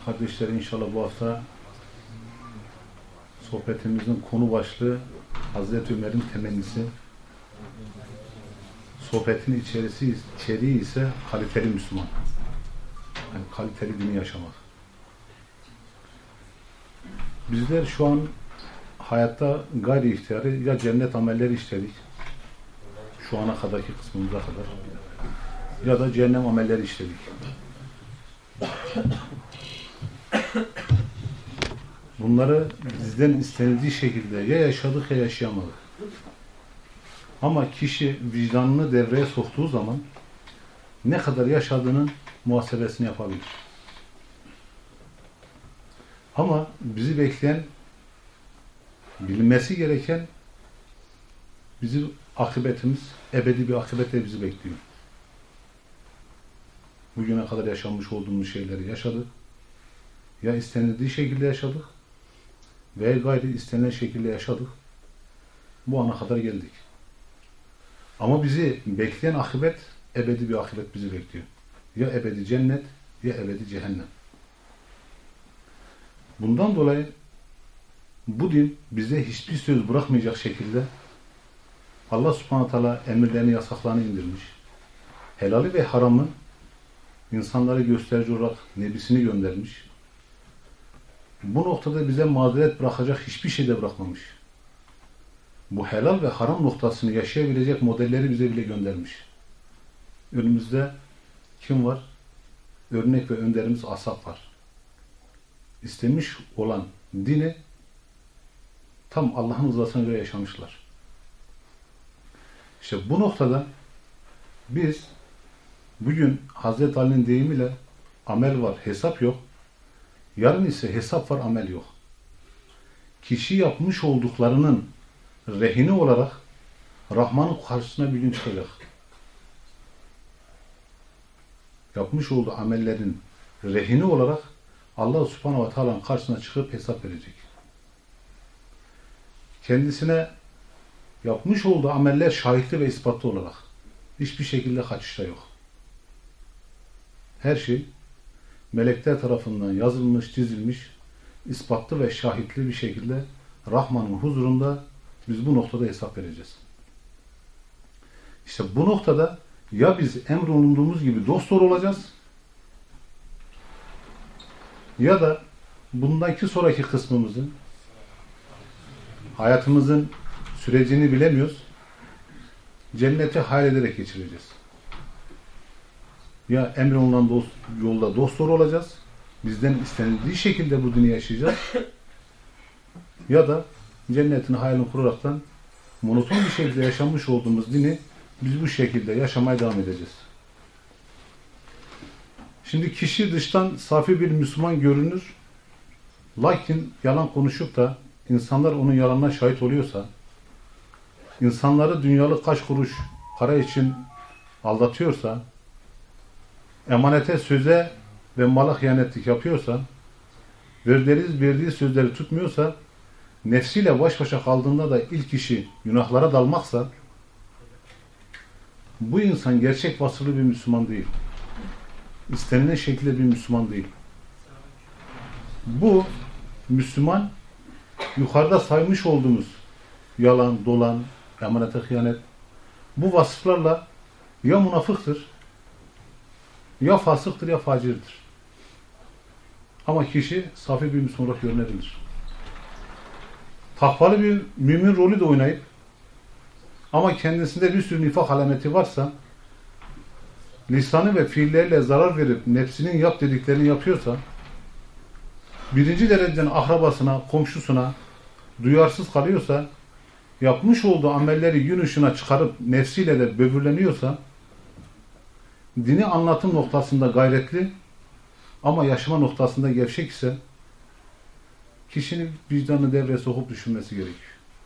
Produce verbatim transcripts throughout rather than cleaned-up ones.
kardeşler, inşallah bu hafta sohbetimizin konu başlığı Hazreti Ömer'in temennisi. Sohbetin içerisi, içeriği ise kaliteli Müslüman. Yani kaliteli dini yaşamak. Bizler şu an hayatta gayri ihtiyari ya cennet amelleri işledik, şu ana kadarki kısmımıza kadar, ya da cehennem amelleri işledik. Bunları bizden istenildiği şekilde ya yaşadık ya yaşayamadık. Ama kişi vicdanını devreye soktuğu zaman ne kadar yaşadığının muhasebesini yapabilir. Ama bizi bekleyen, bilinmesi gereken bizim akıbetimiz, ebedi bir akıbetle bizi bekliyor. Bugüne kadar yaşanmış olduğumuz şeyleri yaşadık. Ya istenildiği şekilde yaşadık veya gayri istenilen şekilde yaşadık. Bu ana kadar geldik. Ama bizi bekleyen akıbet, ebedi bir akıbet bizi bekliyor. Ya ebedi cennet, ya ebedi cehennem. Bundan dolayı bu din bize hiçbir söz bırakmayacak şekilde Allah subhanahu teala emirlerini, yasaklarını indirmiş. Helali ve haramı insanlara gösterici olarak nebisini göndermiş. Bu noktada bize mazeret bırakacak hiçbir şey de bırakmamış. Bu helal ve haram noktasını yaşayabilecek modelleri bize bile göndermiş. Önümüzde kim var? Örnek ve önderimiz ashab var. İstemiş olan dini tam Allah'ın rızasına göre yaşamışlar. İşte bu noktada biz bugün Hazreti Ali'nin deyimiyle amel var, hesap yok. Yarın ise hesap var, amel yok. Kişi yapmış olduklarının rehini olarak Rahman'ın karşısına bir gün çıkacak. Yapmış olduğu amellerin rehini olarak Allah subhanahu ve teala'nın karşısına çıkıp hesap verecek. Kendisine yapmış olduğu ameller şahitli ve ispatlı olarak. Hiçbir şekilde kaçışta yok. Her şey melekler tarafından yazılmış, çizilmiş, ispatlı ve şahitli bir şekilde Rahman'ın huzurunda biz bu noktada hesap vereceğiz. İşte bu noktada ya biz emrolunduğumuz gibi dosdoğru olacağız ya da bundaki sonraki kısmımızın, hayatımızın sürecini bilemiyoruz, cenneti hayal ederek geçireceğiz. Ya emrolunan dost, yolda dosdoğru olacağız, bizden istenildiği şekilde bu dini yaşayacağız, ya da cennetin hayalini kuraraktan monoton bir şekilde yaşamış olduğumuz dini biz bu şekilde yaşamaya devam edeceğiz. Şimdi kişi dıştan safi bir Müslüman görünür, lakin yalan konuşup da insanlar onun yalanına şahit oluyorsa, insanları dünyalık kaç kuruş para için aldatıyorsa, emanete, söze ve mala hıyanetlik yapıyorsa, verdiği, verdiği sözleri tutmuyorsa, nefsiyle baş başa kaldığında da ilk işi günahlara dalmaksa, bu insan gerçek vasıflı bir Müslüman değil. İstenilen şekilde bir Müslüman değil. Bu Müslüman, yukarıda saymış olduğumuz yalan, dolan, emanete hıyanet, bu vasıflarla ya münafıktır, ya fasıktır, ya facirdir. Ama kişi safi bir Müslüman olarak görünebilir. Takvalı bir mümin rolü de oynayıp ama kendisinde bir sürü nifak alameti varsa, lisanı ve fiilleriyle zarar verip nefsinin yap dediklerini yapıyorsa, birinci dereceden akrabasına, komşusuna duyarsız kalıyorsa, yapmış olduğu amelleri gün ışığına çıkarıp nefsiyle de böbürleniyorsa, dini anlatım noktasında gayretli ama yaşama noktasında gevşek ise, kişinin vicdanını devreye sokup düşünmesi gerekiyor.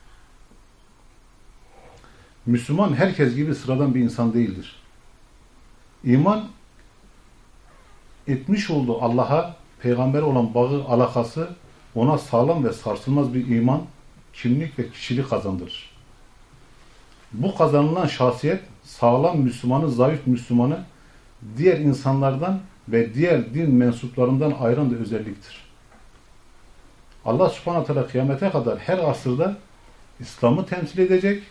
Müslüman herkes gibi sıradan bir insan değildir. İman etmiş olduğu Allah'a, peygamber olan bağı, alakası ona sağlam ve sarsılmaz bir iman, kimlik ve kişilik kazandırır. Bu kazanılan şahsiyet sağlam Müslümanı, zayıf Müslümanı diğer insanlardan ve diğer din mensuplarından ayıran da özelliktir. Allah subhanahu teala kıyamete kadar her asırda İslam'ı temsil edecek,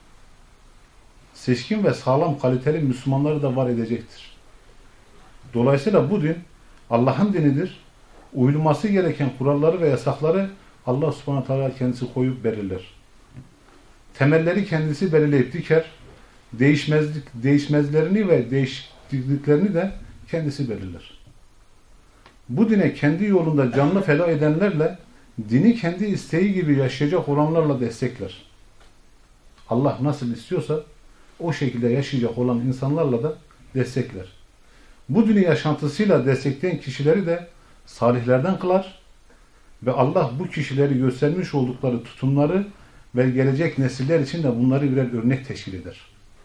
seçkin ve sağlam kaliteli Müslümanları da var edecektir. Dolayısıyla bu din Allah'ın dinidir. Uyulması gereken kuralları ve yasakları Allah subhanahu teala kendisi koyup belirler. Temelleri kendisi belirleyip diker. Değişmezlik, değişmezlerini ve değişikliklerini de kendisi belirler. Bu dine kendi yolunda canlı feda edenlerle, dini kendi isteği gibi yaşayacak olanlarla destekler. Allah nasıl istiyorsa o şekilde yaşayacak olan insanlarla da destekler. Bu dini yaşantısıyla destekleyen kişileri de salihlerden kılar ve Allah bu kişileri göstermiş oldukları tutumları ve gelecek nesiller için de bunları birer örnek teşkil eder.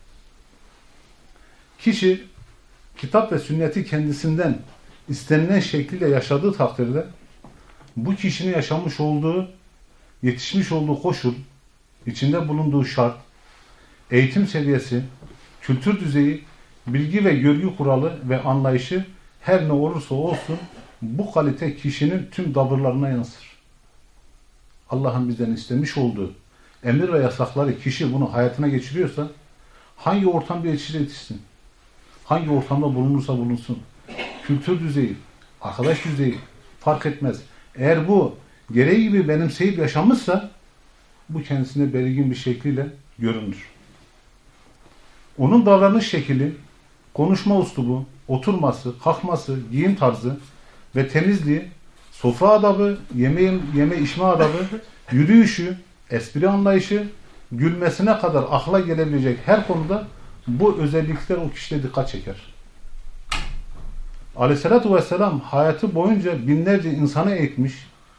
Kişi kitap ve sünneti kendisinden istenilen şekliyle yaşadığı takdirde bu kişinin yaşamış olduğu, yetişmiş olduğu koşul, içinde bulunduğu şart, eğitim seviyesi, kültür düzeyi, bilgi ve görgü kuralı ve anlayışı her ne olursa olsun bu kalite kişinin tüm tavırlarına yansır. Allah'ın bizden istemiş olduğu emir ve yasakları kişi bunu hayatına geçiriyorsa hangi ortamda yetişir yetişsin, hangi ortamda bulunursa bulunsun, kültür düzeyi, arkadaş düzeyi fark etmez. Eğer bu gereği gibi benimseyip yaşamışsa bu kendisine belirgin bir şekliyle görünür. Onun davranış şekli, konuşma üslubu, oturması, kalkması, giyim tarzı ve temizliği, sofra adabı, yeme, yeme içme adabı, yürüyüşü, espri anlayışı, gülmesine kadar akla gelebilecek her konuda bu özellikler o kişide dikkat çeker. Aleyhissalatü vesselam hayatı boyunca binlerce insanı eğitmiş,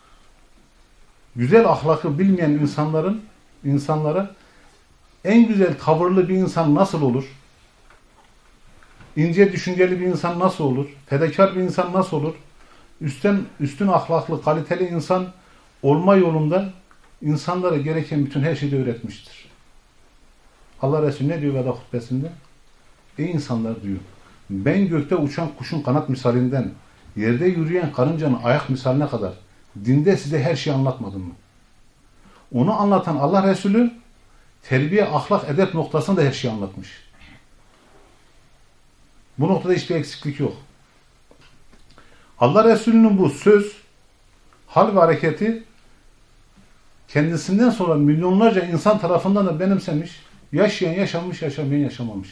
güzel ahlakı bilmeyen insanların insanlara en güzel tavırlı bir insan nasıl olur? İnce düşünceli bir insan nasıl olur? Fedakar bir insan nasıl olur? Üstten, üstün ahlaklı, kaliteli insan olma yolunda insanlara gereken bütün her şeyi de öğretmiştir. Allah Resulü ne diyor veda hutbesinde? Ey insanlar diyor, ben gökte uçan kuşun kanat misalinden, yerde yürüyen karıncanın ayak misaline kadar dinde size her şeyi anlatmadım mı? Onu anlatan Allah Resulü terbiye, ahlak, edep noktasında her şeyi anlatmış. Bu noktada hiçbir eksiklik yok. Allah Resulü'nün bu söz, hal ve hareketi kendisinden sonra milyonlarca insan tarafından da benimsemiş, yaşayan yaşamış, yaşamayan yaşamamış.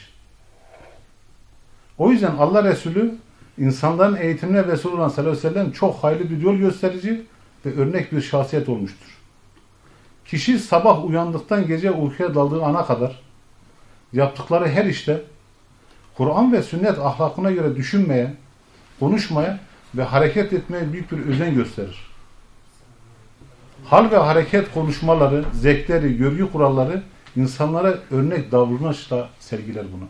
O yüzden Allah Resulü insanların eğitimine vesile olan sallallahu aleyhi ve sellem çok hayırlı bir yol gösterici ve örnek bir şahsiyet olmuştur. Kişi sabah uyandıktan gece uykuya daldığı ana kadar yaptıkları her işte Kur'an ve sünnet ahlakına göre düşünmeye, konuşmaya ve hareket etmeye büyük bir özen gösterir. Hal ve hareket konuşmaları, zevkleri, görgü kuralları insanlara örnek davranışla sergiler bunu.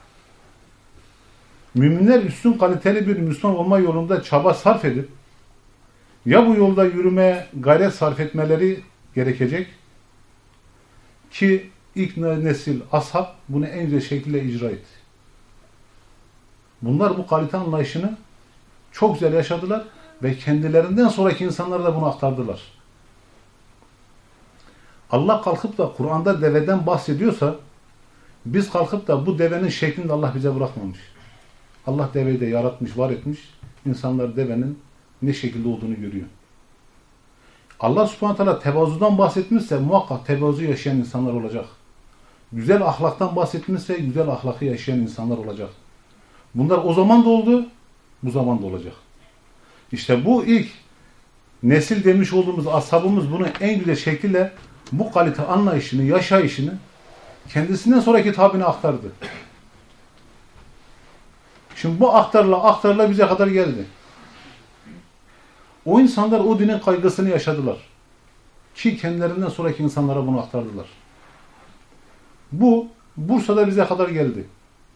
Müminler üstün kaliteli bir Müslüman olma yolunda çaba sarf edip ya bu yolda yürümeye gayret sarf etmeleri gerekecek ki ilk nesil ashab bunu en güzel şekilde icra etti. Bunlar bu kalite anlayışını çok güzel yaşadılar ve kendilerinden sonraki insanlara da bunu aktardılar. Allah kalkıp da Kur'an'da deveden bahsediyorsa biz kalkıp da bu devenin şeklini de Allah bize bırakmamış. Allah deveyi de yaratmış, var etmiş. İnsanlar devenin ne şekilde olduğunu görüyor. Allah subhanahu teala tevazudan bahsetmişse muhakkak tevazu yaşayan insanlar olacak. Güzel ahlaktan bahsetmişse güzel ahlakı yaşayan insanlar olacak. Bunlar o zaman da oldu, bu zaman da olacak. İşte bu ilk nesil demiş olduğumuz ashabımız bunu en güzel şekilde bu kalite anlayışını, yaşayışını kendisinden sonraki tabine aktardı. Şimdi bu aktarla aktarla bize kadar geldi. O insanlar o dinin kaygısını yaşadılar. Ki kendilerinden sonraki insanlara bunu aktardılar. Bu Bursa'da bize kadar geldi.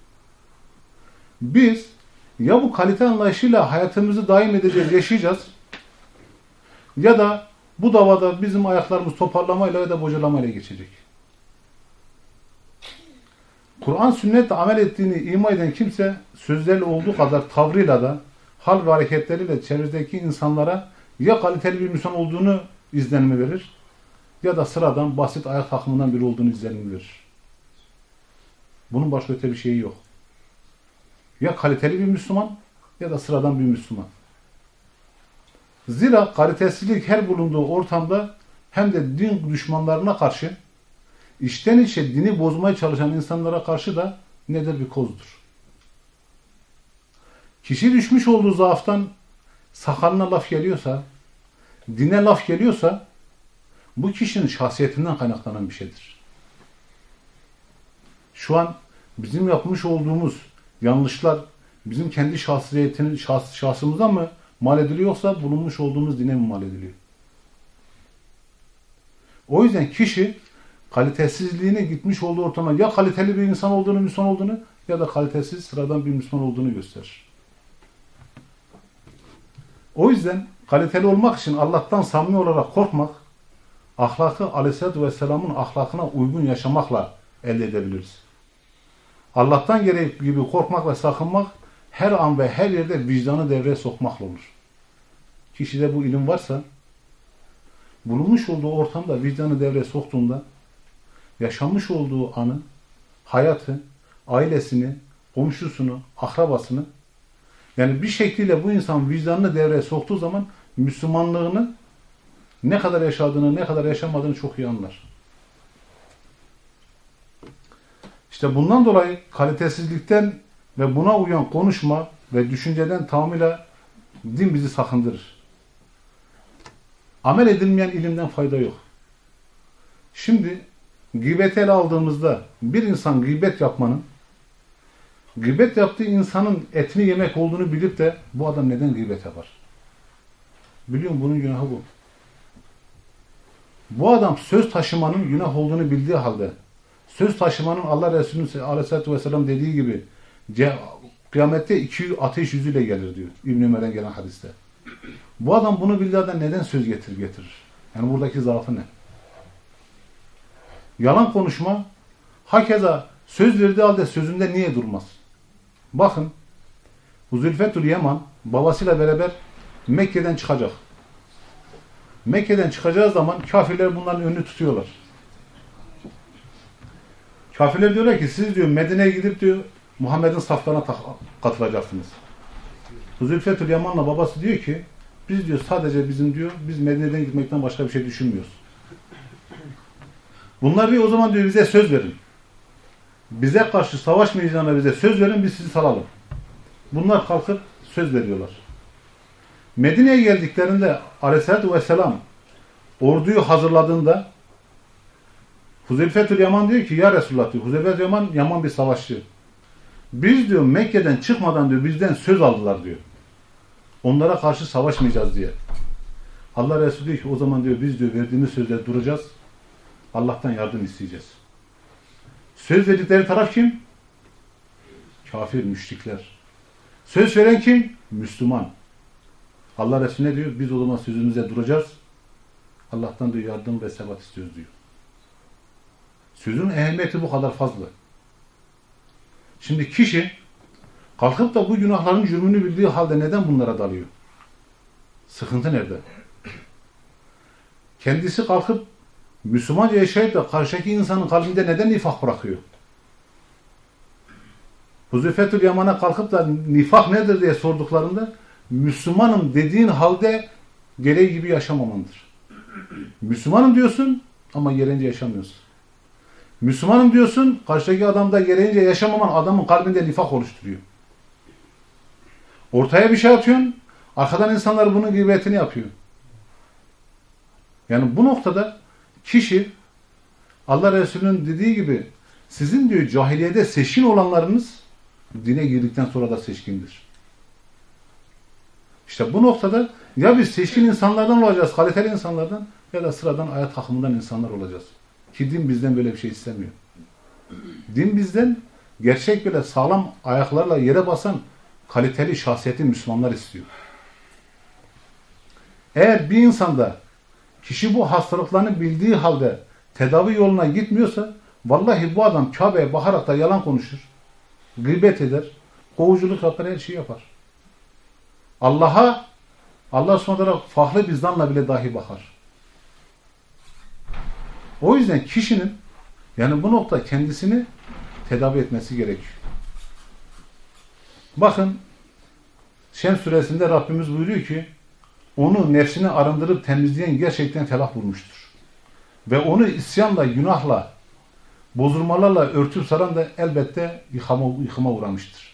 Biz ya bu kalite anlayışıyla hayatımızı daim edeceğiz, yaşayacağız ya da bu davada bizim ayaklarımız toparlamayla ya da bocalamayla geçecek. Kur'an sünnetle amel ettiğini ima eden kimse sözlerle olduğu kadar tavrıyla da hal ve hareketleriyle çevredeki insanlara ya kaliteli bir Müslüman olduğunu izlenimi verir ya da sıradan basit ayak takımından biri olduğunu izlenimi verir. Bunun başka öte bir şeyi yok. Ya kaliteli bir Müslüman ya da sıradan bir Müslüman. Zira kalitesizlik her bulunduğu ortamda hem de din düşmanlarına karşı içten içe dini bozmaya çalışan insanlara karşı da nedir bir kozdur. Kişi düşmüş olduğu zaaftan sakalına laf geliyorsa, dine laf geliyorsa bu kişinin şahsiyetinden kaynaklanan bir şeydir. Şu an bizim yapmış olduğumuz yanlışlar bizim kendi şahsiyetinin şahs, şahsımıza mı mal ediliyorsa bulunmuş olduğumuz dine mi mal ediliyor? O yüzden kişi kalitesizliğine gitmiş olduğu ortama ya kaliteli bir insan olduğunu, Müslüman olduğunu ya da kalitesiz, sıradan bir Müslüman olduğunu gösterir. O yüzden kaliteli olmak için Allah'tan samimi olarak korkmak, ahlakı Aleyhisselatü Vesselam'ın ahlakına uygun yaşamakla elde edebiliriz. Allah'tan gereği gibi korkmak ve sakınmak her an ve her yerde vicdanı devreye sokmakla olur. Kişide bu ilim varsa bulunmuş olduğu ortamda vicdanı devreye soktuğunda yaşamış olduğu anı, hayatı, ailesini, komşusunu, akrabasını yani bir şekliyle bu insan vicdanını devreye soktuğu zaman Müslümanlığını ne kadar yaşadığını, ne kadar yaşamadığını çok iyi anlar. İşte bundan dolayı kalitesizlikten ve buna uyan konuşma ve düşünceden tamamıyla din bizi sakındırır. Amel edilmeyen ilimden fayda yok. Şimdi gıybeti ele aldığımızda bir insan gıybet yapmanın gıybet yaptığı insanın etini yemek olduğunu bilip de bu adam neden gıybet yapar? Biliyor musun? Bunun günahı bu. Bu adam söz taşımanın günah olduğunu bildiği halde söz taşımanın Allah Resulü Aleyhisselatü Vesselam dediği gibi kıyamette iki ateş yüzüyle gelir diyor. İbn-i Ömer'den gelen hadiste. Bu adam bunu bildiği halde neden söz getirir getirir? Yani buradaki zaafı ne? Yalan konuşma hakeza söz verdiği halde sözünde niye durmaz? Bakın Huzeyfetül Yaman babasıyla beraber Mekke'den çıkacak. Mekke'den çıkacağı zaman kafirler bunların önünü tutuyorlar. Kafirler diyorlar ki siz diyor Medine'ye gidip diyor Muhammed'in saflarına katılacaksınız. Huzeyfetül Yaman'la babası diyor ki biz diyor sadece bizim diyor biz Medine'den gitmekten başka bir şey düşünmüyoruz. Bunlar diyor o zaman diyor bize söz verin. Bize karşı savaşmayacağına bize söz verin biz sizi salalım. Bunlar kalkıp söz veriyorlar. Medine'ye geldiklerinde Aleyhisselatü Vesselam orduyu hazırladığında Huzeyfetül Yaman diyor ki ya Resulullah diyor. Huzeyfetül Yaman Yaman bir savaşçı. Biz diyor Mekke'den çıkmadan diyor bizden söz aldılar diyor. Onlara karşı savaşmayacağız diye. Allah Resulü diyor ki o zaman diyor biz diyor verdiğimiz sözde duracağız. Allah'tan yardım isteyeceğiz. Söz verdikleri taraf kim? Kafir, müşrikler. Söz veren kim? Müslüman. Allah Resulü ne diyor? Biz o zaman sözümüzde duracağız. Allah'tan diyor yardım ve sebat istiyoruz diyor. Sözün ehemmiyeti bu kadar fazla. Şimdi kişi kalkıp da bu günahların cürmünü bildiği halde neden bunlara dalıyor? Sıkıntı nerede? Kendisi kalkıp Müslümanca yaşayıp da karşıdaki insanın kalbinde neden nifak bırakıyor? Huzeyfetül Yaman'a kalkıp da nifak nedir diye sorduklarında Müslümanım dediğin halde gereği gibi yaşamamandır. Müslümanım diyorsun ama gereğince yaşamıyorsun. Müslümanım diyorsun, karşıdaki adamda gereğince yaşamaman adamın kalbinde nifak oluşturuyor. Ortaya bir şey atıyorsun, arkadan insanlar bunun gıybetini yapıyor. Yani bu noktada kişi Allah Resulü'nün dediği gibi sizin diyor cahiliyede seçkin olanlarınız dine girdikten sonra da seçkindir. İşte bu noktada ya biz seçkin insanlardan olacağız, kaliteli insanlardan ya da sıradan ayak takımından insanlar olacağız. Ki din bizden böyle bir şey istemiyor. Din bizden gerçek böyle sağlam ayaklarla yere basan kaliteli şahsiyetli Müslümanlar istiyor. Eğer bir insanda kişi bu hastalıklarını bildiği halde tedavi yoluna gitmiyorsa vallahi bu adam Kabe'ye bakarak da yalan konuşur, gıybet eder, kovuculuk yapar, her şeyi yapar. Allah'a Allah subhanahu teala farklı bir zanla bile dahi bakar. O yüzden kişinin yani bu nokta kendisini tedavi etmesi gerekiyor. Bakın Şems suresinde Rabbimiz buyuruyor ki onu nefsini arındırıp temizleyen gerçekten felah bulmuştur. Ve onu isyanla, günahla, bozulmalarla örtüp saran da elbette yıkama, yıkıma uğramıştır.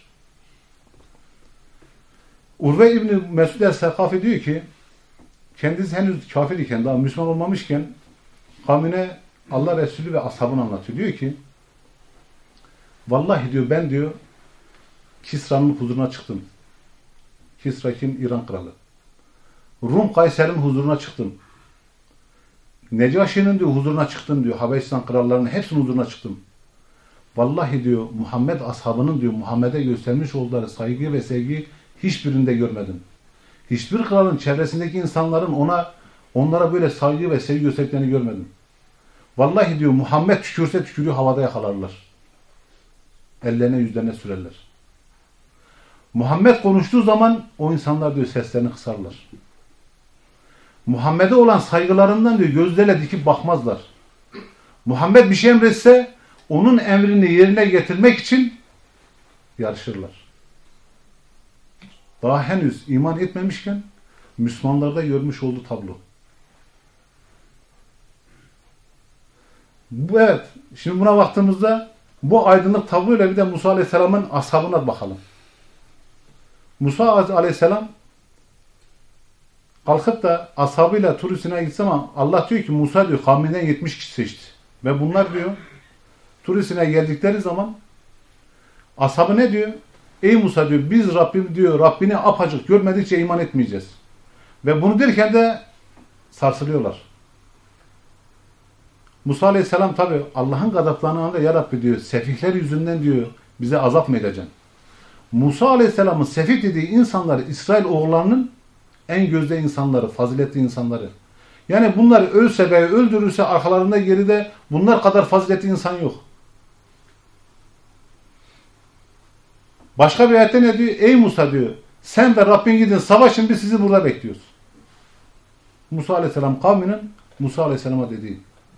Urve İbni Mesud el-Sekafi diyor ki kendisi henüz kafir iken, daha Müslüman olmamışken kavmine Allah Resulü ve ashabını anlatıyor. Diyor ki vallahi diyor ben diyor Kisra'nın huzuruna çıktım. Kisra kim? İran kralı. Rum Kayser'in huzuruna çıktım. Necaşi'nin diyor huzuruna çıktım diyor. Habeşistan krallarının hepsinin huzuruna çıktım. Vallahi diyor Muhammed ashabının diyor Muhammed'e göstermiş oldukları saygı ve sevgi hiçbirinde görmedim. Hiçbir kralın çevresindeki insanların ona onlara böyle saygı ve sevgi gösterdiklerini görmedim. Vallahi diyor Muhammed tükürse tükürüğü havada yakalarlar. Ellerine yüzlerine sürerler. Muhammed konuştuğu zaman o insanlar diyor seslerini kısarlar. Muhammed'e olan saygılarından diyor gözlerle dikip bakmazlar. Muhammed bir şey emretse onun emrini yerine getirmek için yarışırlar. Daha henüz iman etmemişken Müslümanlarda görmüş olduğu tablo. Bu evet. Şimdi buna baktığımızda bu aydınlık tabloyla bir de Musa Aleyhisselam'ın ashabına bakalım. Musa Aleyhisselam kalkıp da ashabıyla Tur Sina'ya gitse ama Allah diyor ki Musa diyor kavminden yetmiş kişi seçti. Ve bunlar diyor Tur Sina'ya geldikleri zaman ashabı ne diyor? Ey Musa diyor biz Rabbim diyor Rabbini apacık görmedikçe iman etmeyeceğiz. Ve bunu derken de sarsılıyorlar. Musa Aleyhisselam tabi Allah'ın gazaplarına ya Rabbi diyor sefihler yüzünden diyor bize azap mı edeceksin? Musa Aleyhisselam'ın sefih dediği insanlar İsrail oğullarının en gözde insanları, faziletli insanları. Yani bunlar ölse veya öldürürse arkalarında geride bunlar kadar faziletli insan yok. Başka bir ayette ne diyor? Ey Musa diyor sen ve Rabbin gidin savaşın biz sizi burada bekliyoruz. Musa Aleyhisselam kavminin Musa Aleyhisselam'a dediği.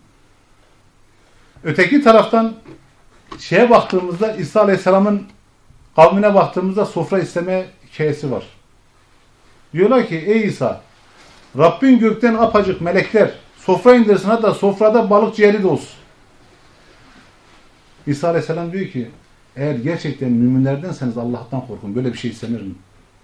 Öteki taraftan şeye baktığımızda İsa Aleyhisselam'ın kavmine baktığımızda sofra isteme hikayesi var. Diyorlar ki ey İsa Rabbin gökten apacık melekler sofra indirsin hatta sofrada balık ciğeri de olsun. İsa Aleyhisselam diyor ki eğer gerçekten müminlerdenseniz Allah'tan korkun. Böyle bir şey istenir mi?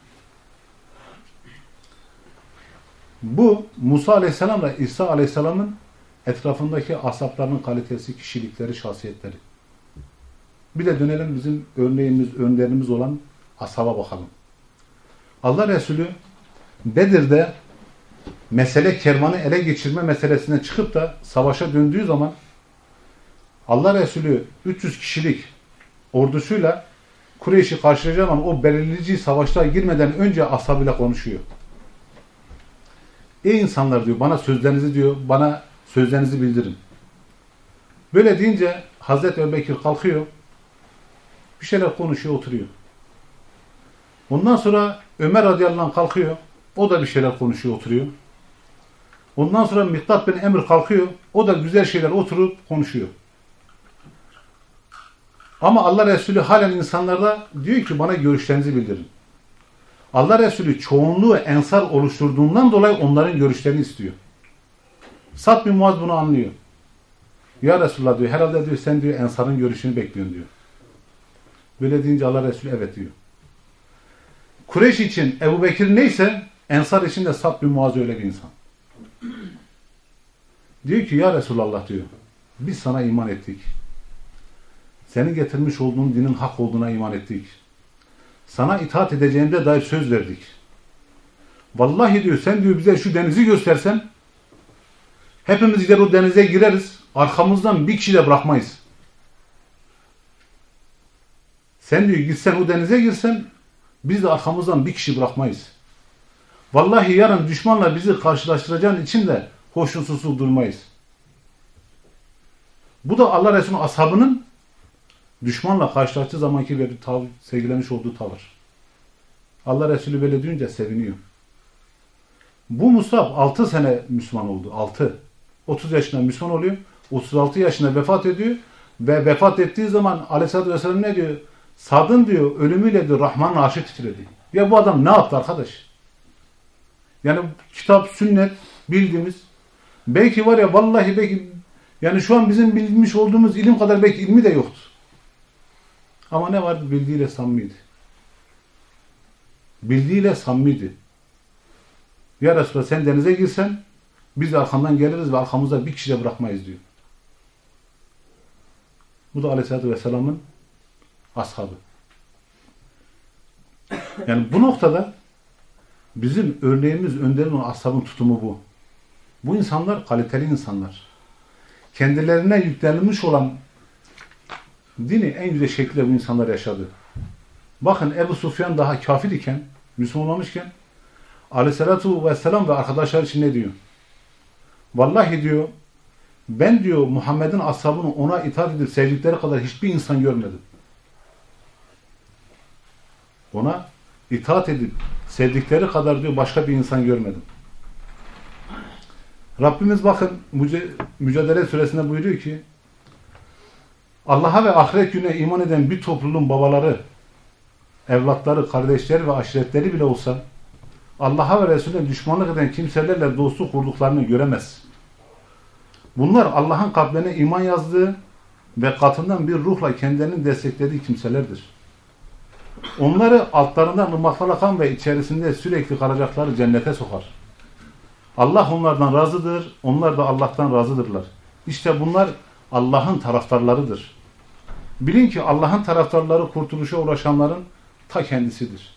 Bu Musa Aleyhisselam'la İsa Aleyhisselam'ın etrafındaki ashablarının kalitesi, kişilikleri, şahsiyetleri. Bir de dönelim bizim örneğimiz, önderimiz olan ashaba bakalım. Allah Resulü Bedir'de mesele kervanı ele geçirme meselesinden çıkıp da savaşa döndüğü zaman Allah Resulü üç yüz kişilik ordusuyla Kureyş'i karşılayacağı zaman o belirleyici savaşlara girmeden önce ashabıyla konuşuyor. Ey insanlar diyor bana sözlerinizi diyor bana sözlerinizi bildirin. Böyle deyince Hazreti Ebubekir kalkıyor. Bir şeyler konuşuyor, oturuyor. Ondan sonra Ömer radıyallahu anh kalkıyor. O da bir şeyler konuşuyor, oturuyor. Ondan sonra Miktat bin Emr kalkıyor. O da güzel şeyler oturup konuşuyor. Ama Allah Resulü halen insanlarda diyor ki bana görüşlerinizi bildirin. Allah Resulü çoğunluğu ensar oluşturduğundan dolayı onların görüşlerini istiyor. Sa'd bin Muaz bunu anlıyor. Ya Resulullah diyor herhalde diyor sen diyor ensarın görüşünü bekliyorsun diyor. Böyle deyince Allah Resulü evet diyor. Kureyş için Ebubekir neyse ensar için de Sa'd bin Muaz öyle bir insan. Diyor ki ya Resulullah diyor biz sana iman ettik. Senin getirmiş olduğun dinin hak olduğuna iman ettik. Sana itaat edeceğimize dair söz verdik. Vallahi diyor sen diyor bize şu denizi göstersen hepimiz gider o denize gireriz. Arkamızdan bir kişi de bırakmayız. Sen diyor gitsen o denize girsen biz de arkamızdan bir kişi bırakmayız. Vallahi yarın düşmanla bizi karşılaştıracağın için de hoşnutsuzluk durmayız. Bu da Allah Resulü'nün ashabının düşmanla karşılaştığı zamanki bir tavır, sergilemiş olduğu tavır. Allah Resulü böyle duyunca seviniyor. Bu Musab altı sene Müslüman oldu. altı. otuz yaşında Müslüman oluyor. otuz altı yaşında vefat ediyor. Ve vefat ettiği zaman Aleyhisselatü Vesselam ne diyor? Sad'ın diyor ölümüyle diyor Rahman'ın arşı titredi. Ya bu adam ne yaptı arkadaş? Yani kitap, sünnet bildiğimiz, belki var ya vallahi belki yani şu an bizim bilmiş olduğumuz ilim kadar belki ilmi de yoktu. Ama ne vardı? Bildiğiyle samimiydi. Bildiğiyle samimiydi. Ya Resulallah sen denize girsen biz de arkamdan geliriz ve arkamızda bir kişi de bırakmayız diyor. Bu da Aleyhisselatü Vesselam'ın ashabı. Yani bu noktada bizim örneğimiz, önderin o ashabın tutumu bu. Bu insanlar kaliteli insanlar. Kendilerine yüklenilmiş olan dini en güzel şekilde bu insanlar yaşadı. Bakın Ebu Sufyan daha kafir iken, Müslüman olmuşken Aleyhisselatü Vesselam ve arkadaşlar için ne diyor? Vallahi diyor, ben diyor Muhammed'in ashabını ona itaat edip sevdikleri kadar hiçbir insan görmedim. Ona itaat edip sevdikleri kadar diyor başka bir insan görmedim. Rabbimiz bakın Mücadele Suresi'nde buyuruyor ki Allah'a ve ahiret gününe iman eden bir topluluğun babaları, evlatları, kardeşleri ve aşiretleri bile olsa Allah'a ve Resulüne düşmanlık eden kimselerle dostluk kurduklarını göremez. Bunlar Allah'ın kalplerine iman yazdığı ve katından bir ruhla kendilerini desteklediği kimselerdir. Onları altlarından ırmaklar akan ve içerisinde sürekli kalacakları cennete sokar. Allah onlardan razıdır, onlar da Allah'tan razıdırlar. İşte bunlar Allah'ın taraftarlarıdır. Bilin ki Allah'ın taraftarları kurtuluşa ulaşanların ta kendisidir.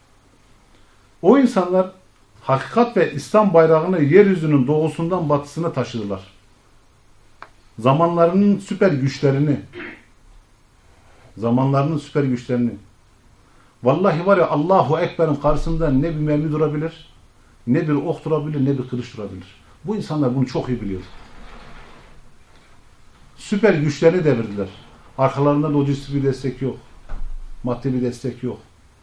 O insanlar hakikat ve İslam bayrağını yeryüzünün doğusundan batısına taşıdılar. Zamanlarının süper güçlerini zamanlarının süper güçlerini vallahi var ya Allahu Ekber'in karşısında ne bir mermi durabilir, ne bir ok durabilir, ne bir kılıç durabilir. Bu insanlar bunu çok iyi biliyor. Süper güçlerini devirdiler. Arkalarında lojistik bir destek yok. Maddi bir destek yok.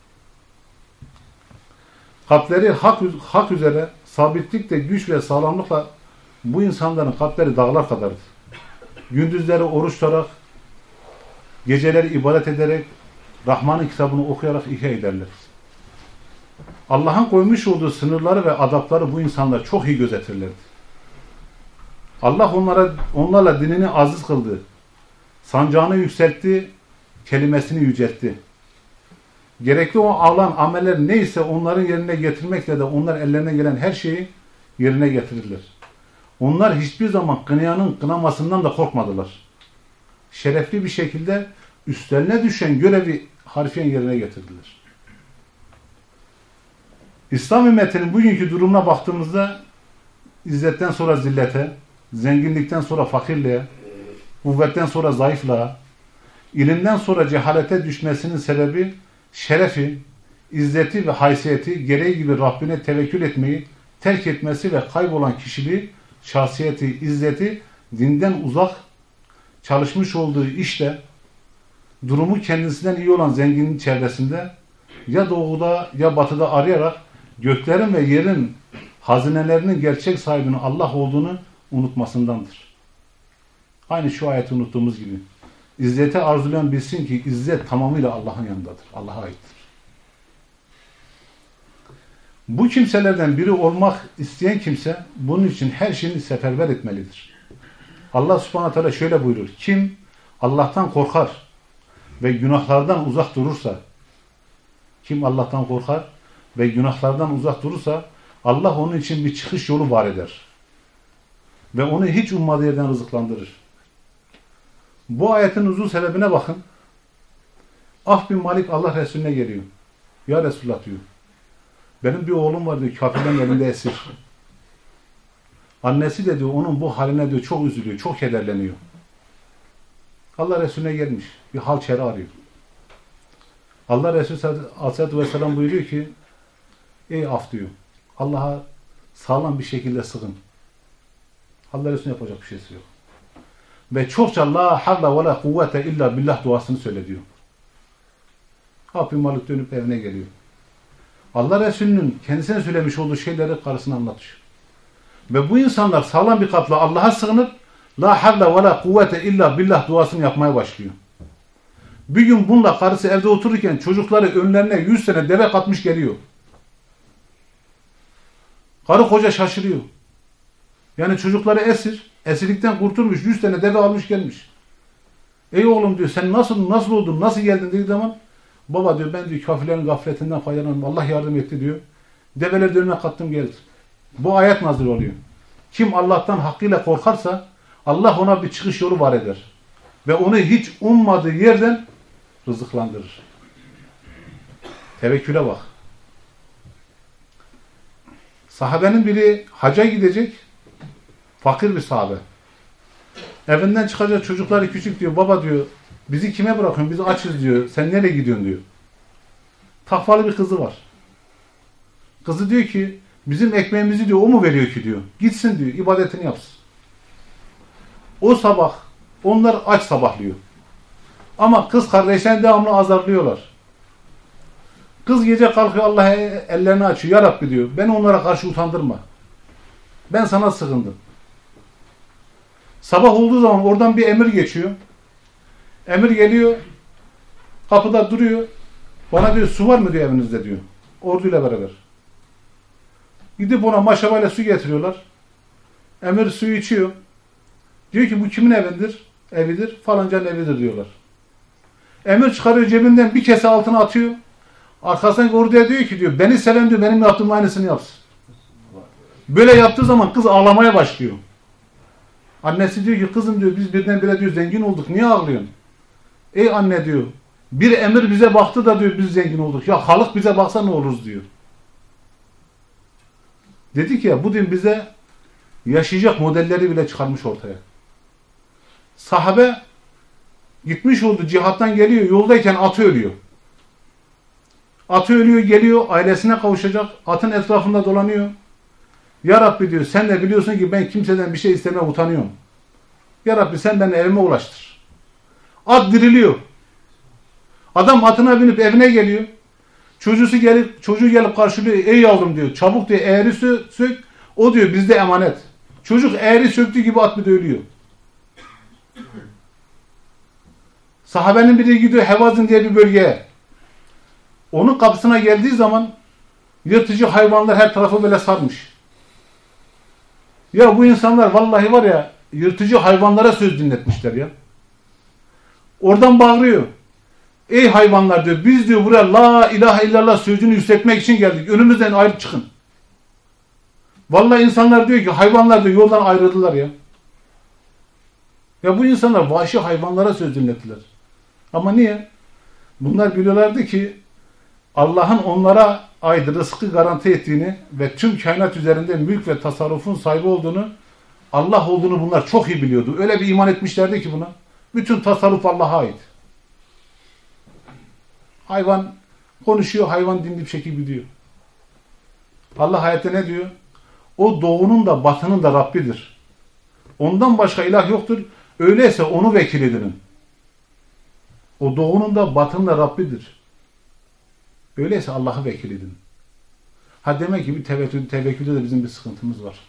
Kalpleri hak, hak üzere sabitlikle, güç ve sağlamlıkla bu insanların kalpleri dağlar kadardı. Gündüzleri oruç tutarak, geceleri ibadet ederek, Rahman'ın kitabını okuyarak ihya ederler. Allah'ın koymuş olduğu sınırları ve adapları bu insanlar çok iyi gözetirlerdi. Allah onlara, onlarla dinini aziz kıldı. Sancağını yükseltti, kelimesini yüceltti. Gerekli o alan ameller neyse onların yerine getirmekle de onlar ellerine gelen her şeyi yerine getirirler. Onlar hiçbir zaman kınayanın kınamasından da korkmadılar. Şerefli bir şekilde üstlerine düşen görevi harfiyen yerine getirdiler. İslam ümmetinin bugünkü durumuna baktığımızda izzetten sonra zillete, zenginlikten sonra fakirliğe, kuvvetten sonra zayıflığa, ilimden sonra cehalete düşmesinin sebebi şerefi, izzeti ve haysiyeti gereği gibi Rabbine tevekkül etmeyi terk etmesi ve kaybolan kişiliği, şahsiyeti, izzeti dinden uzak çalışmış olduğu işte durumu kendisinden iyi olan zenginin çevresinde ya doğuda ya batıda arayarak göklerin ve yerin hazinelerinin gerçek sahibinin Allah olduğunu unutmasındandır. Aynı şu ayeti unuttuğumuz gibi. İzzeti arzulayan bilsin ki izzet tamamıyla Allah'ın yanındadır. Allah'a aittir. Bu kimselerden biri olmak isteyen kimse bunun için her şeyini seferber etmelidir. Allah subhanahu teala şöyle buyurur. Kim Allah'tan korkar ve günahlardan uzak durursa kim Allah'tan korkar ve günahlardan uzak durursa Allah onun için bir çıkış yolu var eder. Ve onu hiç ummadığı yerden rızıklandırır. Bu ayetin uzun sebebine bakın. Af bin Malik Allah Resulüne geliyor. Ya Resulullah diyor. Benim bir oğlum var diyor. Kafirlerin elinde esir. Annesi de diyor onun bu haline diyor çok üzülüyor. Çok kederleniyor. Allah Resulüne gelmiş. Bir hal çare arıyor. Allah Resulü Aleyhisselatü Vesselam buyuruyor ki ey af diyor. Allah'a sağlam bir şekilde sığın. Allah Resulüne yapacak bir şeysi yok. Ve çokça la havla ve la kuvvete illa billah duasını söyle diyor. Rabbim Malik dönüp evine geliyor. Allah Resulü'nün kendisine söylemiş olduğu şeyleri karısına anlatıyor. Ve bu insanlar sağlam bir kalple Allah'a sığınıp la havle ve la kuvvete illa billah duasını yapmaya başlıyor. Bir gün bununla karısı evde otururken çocukları önlerine yüz sene deve katmış geliyor. Karı koca şaşırıyor. Yani çocukları esir, esirlikten kurtulmuş, yüz sene deve almış gelmiş. Ey oğlum diyor, sen nasıl nasıl oldun, nasıl geldin dediği zaman, baba diyor, ben diyor kafirlerin gafletinden faydalandım, Allah yardım etti diyor. Develeri önüme kattım geldim. Bu ayet nazil oluyor. Kim Allah'tan hakkıyla korkarsa Allah ona bir çıkış yolu var eder. Ve onu hiç ummadığı yerden rızıklandırır. Tevekküle bak. Sahabenin biri hacca gidecek, fakir bir sahabe. Evinden çıkacak, çocukları küçük diyor, baba diyor, bizi kime bırakıyorsun, biz açız diyor, sen nereye gidiyorsun diyor. Takvalı bir kızı var. Kızı diyor ki, bizim ekmeğimizi diyor, o mu veriyor ki diyor, gitsin diyor, ibadetini yapsın. O sabah, onlar aç sabahlıyor. Ama kız kardeşlerini devamlı azarlıyorlar. Kız gece kalkıyor, Allah'a ellerini açıyor, ya Rabbi diyor, beni onlara karşı utandırma. Ben sana sığındım. Sabah olduğu zaman oradan bir emir geçiyor. Emir geliyor, kapıda duruyor. Bana diyor, su var mı diyor evinizde diyor. Orduyla beraber. Gidip ona maşabayla su getiriyorlar. Emir suyu içiyor. Diyor ki bu kimin evindir? Evidir. Falancanın evidir diyorlar. Emir çıkarıyor cebinden bir kese altına atıyor. Arkasından orduya diyor ki diyor, beni seven diyor, benim yaptığım aynısını yapsın. Böyle yaptığı zaman kız ağlamaya başlıyor. Annesi diyor ki, kızım diyor, biz birdenbire diyor zengin olduk, niye ağlıyorsun? Ey anne diyor, bir emir bize baktı da diyor biz zengin olduk. Ya halk bize baksa ne oluruz diyor. Dedi ki ya, bu din bize yaşayacak modelleri bile çıkarmış ortaya. Sahabe gitmiş oldu, cihattan geliyor, yoldayken atı ölüyor. Atı ölüyor, geliyor, ailesine kavuşacak, atın etrafında dolanıyor. Ya Rabbi diyor, sen de biliyorsun ki ben kimseden bir şey istemeye utanıyorum. Ya Rabbi sen beni evime ulaştır. At diriliyor. Adam atına binip evine geliyor. Çocuğu gelip, çocuğu gelip karşılıyor. Ey yavrum diyor, çabuk diyor, eğri sö sök. O diyor bizde emanet. Çocuk eğri söktüğü gibi at bir de ölüyor. Sahabenin biri gidiyor Hevazin diye bir bölgeye. Onun kapısına geldiği zaman yırtıcı hayvanlar her tarafı böyle sarmış. Ya bu insanlar vallahi var ya, yırtıcı hayvanlara söz dinletmişler ya. Oradan bağırıyor. Ey hayvanlar diyor, biz diyor buraya la ilahe illallah sözünü yükseltmek için geldik. Önümüzden ayrı çıkın. Vallahi insanlar diyor ki, hayvanlar diyor yoldan ayrıldılar ya. Ya bu insanlar vahşi hayvanlara söz dinlettiler. Ama niye? Bunlar biliyorlardı ki Allah'ın onlara ait rızkı garanti ettiğini ve tüm kainat üzerinde mülk ve tasarrufun sahibi olduğunu, Allah olduğunu bunlar çok iyi biliyordu. Öyle bir iman etmişlerdi ki buna. Bütün tasarruf Allah'a ait. Hayvan konuşuyor, hayvan dinli bir şekilde gidiyor. Allah ayette ne diyor? O doğunun da batının da Rabbidir. Ondan başka ilah yoktur. Öyleyse onu vekil edinin. O doğunun da batının da Rabbidir. Öyleyse Allah'ı vekil edin. Ha demek ki bir tevekkül, tevekkülde de bizim bir sıkıntımız var.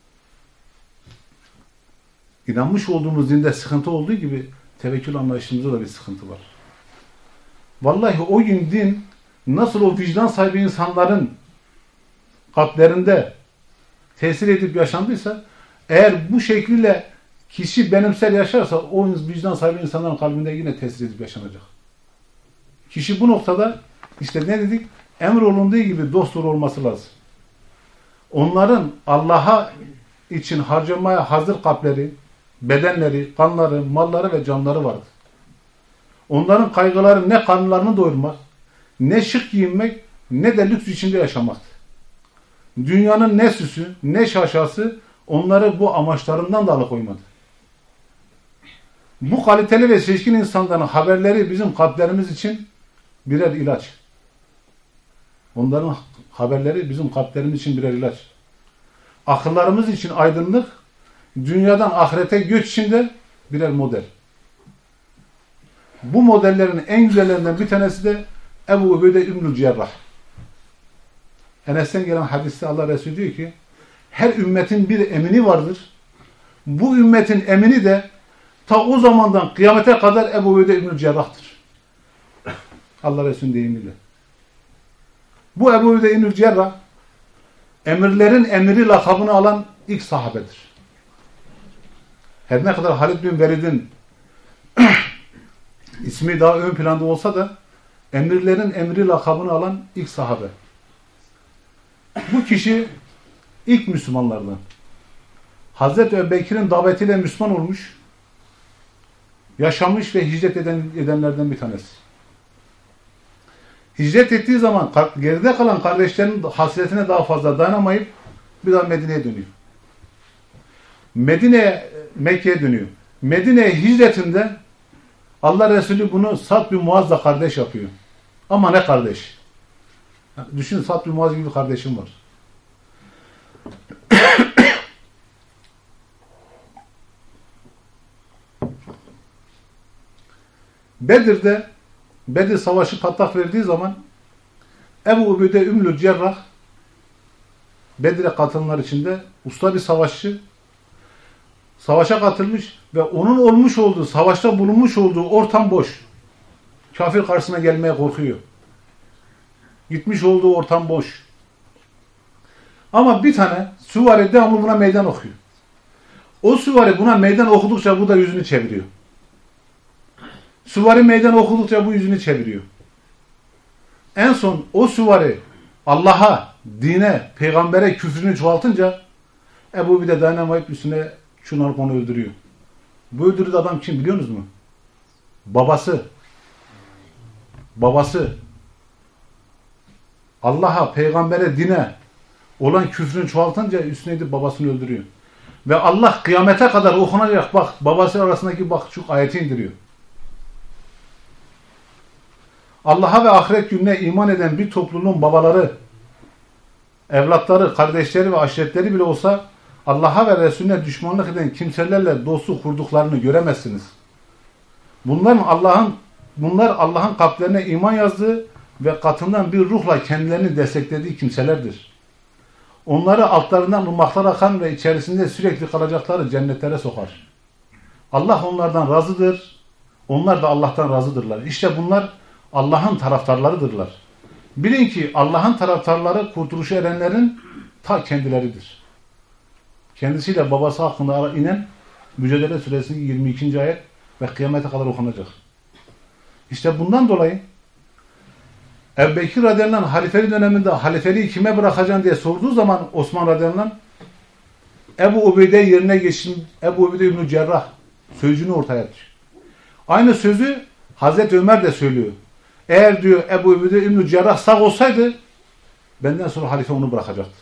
İnanmış olduğumuz dinde sıkıntı olduğu gibi tevekkül anlayışımızda da bir sıkıntı var. Vallahi o gün din nasıl o vicdan sahibi insanların kalplerinde tesir edip yaşandıysa, eğer bu şekliyle kişi benimser yaşarsa o vicdan sahibi insanların kalbinde yine tesir edip yaşanacak. Kişi bu noktada işte ne dedik? Emrolunduğu gibi dostlar olması lazım. Onların Allah'a için harcamaya hazır kalpleri, bedenleri, kanları, malları ve canları vardı. Onların kaygıları ne karnlarını doyurmak, ne şık giyinmek, ne de lüks içinde yaşamaktı. Dünyanın ne süsü, ne şaşası onları bu amaçlarından da alıkoymadı. Bu kaliteli ve seçkin insanların haberleri bizim kalplerimiz için birer ilaç. Onların haberleri bizim kalplerimiz için birer ilaç. Akıllarımız için aydınlık, dünyadan ahirete göç için de birer model. Bu modellerin en güzellerinden bir tanesi de Ebu Ubeyde İbnül Cerrah. Enes'ten gelen hadiste Allah Resulü diyor ki her ümmetin bir emini vardır. Bu ümmetin emini de ta o zamandan kıyamete kadar Ebu Ubeyde İbnül Cerrah'tır. Allah Resulü'nün deyimiyle. Bu Ebu Ubeyde İbnül Cerrah emirlerin emiri lakabını alan ilk sahabedir. Her ne kadar Halid bin Velid'in ismi daha ön planda olsa da emirlerin emri lakabını alan ilk sahabe. Bu kişi ilk Müslümanlardan. Hazreti Ebubekir'in davetiyle Müslüman olmuş, yaşamış ve hicret eden, edenlerden bir tanesi. Hicret ettiği zaman geride kalan kardeşlerinin hasretine daha fazla dayanamayıp bir daha Medine'ye dönüyor. Medine'ye, Mekke'ye dönüyor. Medine'ye hicretinde Allah Resulü bunu Sa'd bin Muaz'la kardeş yapıyor. Ama ne kardeş? Düşün, Sa'd bin Muaz gibi bir kardeşim var. Bedir'de Bedir Savaşı patlak verdiği zaman Ebu Ubeyde İbnül Cerrah Bedir'e katılanlar içinde usta bir savaşçı, savaşa katılmış ve onun olmuş olduğu, savaşta bulunmuş olduğu ortam boş. Kafir karşısına gelmeye korkuyor. Gitmiş olduğu ortam boş. Ama bir tane süvari devamlı buna meydan okuyor. O süvari buna meydan okudukça bu da yüzünü çeviriyor. Süvari meydan okudukça bu yüzünü çeviriyor. En son o süvari Allah'a, dine, peygambere küfrünü çoğaltınca Ebu bir de dayanamayıp üstüne şunu alıp onu öldürüyor. Bu öldürdüğü adam kim biliyor musunuz mu? Babası. Babası. Allah'a, peygambere, dine olan küfrünü çoğaltınca üstüne gidip babasını öldürüyor. Ve Allah kıyamete kadar okunacak bak babası arasındaki bak şu ayeti indiriyor. Allah'a ve ahiret gününe iman eden bir topluluğun babaları, evlatları, kardeşleri ve aşiretleri bile olsa Allah'a ve Resulüne düşmanlık eden kimselerle dostluk kurduklarını göremezsiniz. Bunların Allah'ın bunlar Allah'ın kalplerine iman yazdığı ve katından bir ruhla kendilerini desteklediği kimselerdir. Onları altlarından ırmaklar akan ve içerisinde sürekli kalacakları cennetlere sokar. Allah onlardan razıdır. Onlar da Allah'tan razıdırlar. İşte bunlar Allah'ın taraftarlarıdırlar. Bilin ki Allah'ın taraftarları kurtuluşa erenlerin ta kendileridir. Kendisiyle babası hakkında inen Mücadele Suresi'nin yirmi ikinci ayet ve kıyamete kadar okunacak. İşte bundan dolayı Ebu Bekir radıyallahu anh halifeli döneminde halifeliği kime bırakacaksın diye sorduğu zaman Osman radıyallahu anh Ebu Ubeyde yerine geçin, Ebu Ubeyde İbn-i Cerrah sözcüğünü ortaya atıyor. Aynı sözü Hazreti Ömer de söylüyor. Eğer diyor Ebu Ubeyde İbn-i Cerrah sağ olsaydı benden sonra halife onu bırakacaktı.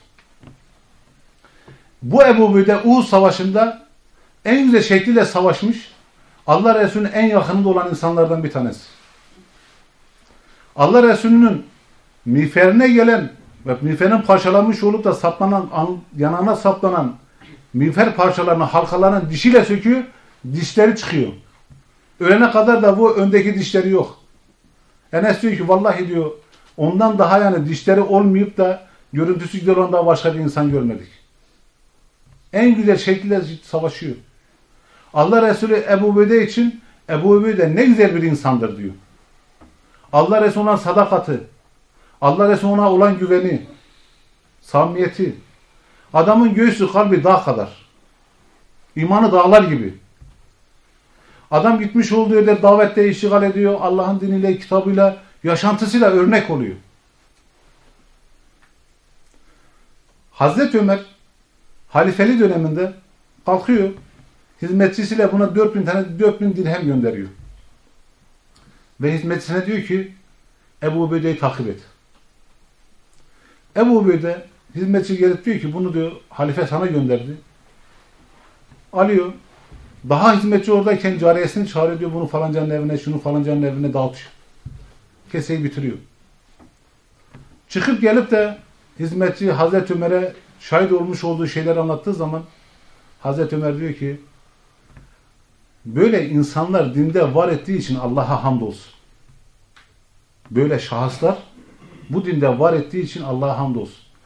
Bu Ebu Ubeyde Uhud Savaşı'nda en güzel şekliyle savaşmış, Allah Resulü'nün en yakınında olan insanlardan bir tanesi. Allah Resulü'nün miğferine gelen ve miğferin parçalanmış olup da saplanan, yanağına saplanan miğfer parçalarını, halkalarını dişiyle söküyor, dişleri çıkıyor. Ölene kadar da bu öndeki dişleri yok. Enes diyor ki vallahi diyor ondan daha yani dişleri olmayıp da görüntüsü güzel olan daha başka bir insan görmedik. En güzel şekilde savaşıyor. Allah Resulü Ebu Ubeyde için Ebu Ubeyde ne güzel bir insandır diyor. Allah Resulü'nün sadakati, Allah Resulü'ne olan güveni, samimiyeti, adamın göğsü kalbi dağ kadar. İmanı dağlar gibi. Adam gitmiş olduğu yerde davette iştigal ediyor. Allah'ın diniyle, kitabıyla, yaşantısıyla örnek oluyor. Hazreti Ömer halifeli döneminde kalkıyor. Hizmetçisiyle buna dört bin tane dört bin dirhem gönderiyor. Ve hizmetçisine diyor ki Ebu Ubeyde'yi takip et. Ebu Ubeyde hizmetçi gelip diyor ki bunu diyor halife sana gönderdi. Alıyor. Daha hizmetçi oradayken cariyesini çağırıyor diyor bunu falancanın evine, şunu falancanın evine dağıtıyor. Keseyi bitiriyor. Çıkıp gelip de hizmetçi Hazreti Ömer'e şahit olmuş olduğu şeyleri anlattığı zaman Hazreti Ömer diyor ki böyle insanlar dinde var ettiği için Allah'a hamdolsun. Böyle şahıslar bu dinde var ettiği için Allah'a hamdolsun.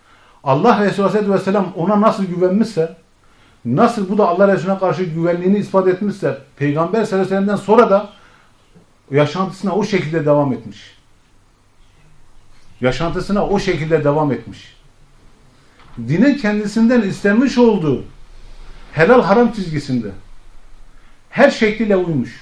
Allah Resulü Aleyhisselatü Vesselam ona nasıl güvenmişse, nasıl bu da Allah Resulüne karşı güvenliğini ispat etmişse, Peygamber sallallahu aleyhi ve sellem'den sonra da yaşantısına o şekilde devam etmiş. Yaşantısına o şekilde devam etmiş. Dinin kendisinden istenmiş olduğu helal haram çizgisinde her şekliyle uymuş.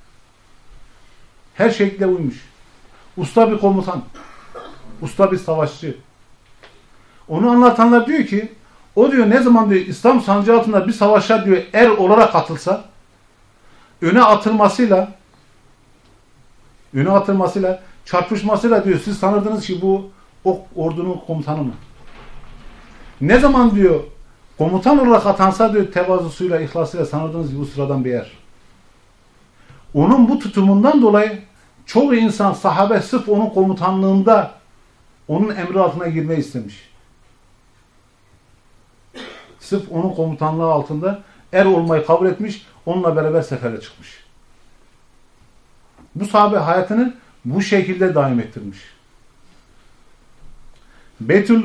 Her şekliyle uymuş. Usta bir komutan, usta bir savaşçı. Onu anlatanlar diyor ki, o diyor ne zaman diyor İslam sancı altında bir savaşa diyor er olarak katılsa, öne atılmasıyla, öne atılmasıyla, çarpışmasıyla diyor siz sanırdınız ki bu o ordunun komutanı mı? Ne zaman diyor komutan olarak atansa diyor tevazusuyla, ihlasıyla sanırdınız ki bu sıradan bir er. Onun bu tutumundan dolayı çoğu insan, sahabe sırf onun komutanlığında onun emri altına girmeyi istemiş. Sırf onun komutanlığı altında er olmayı kabul etmiş, onunla beraber sefere çıkmış. Bu sahabe hayatını bu şekilde daim ettirmiş. Beytül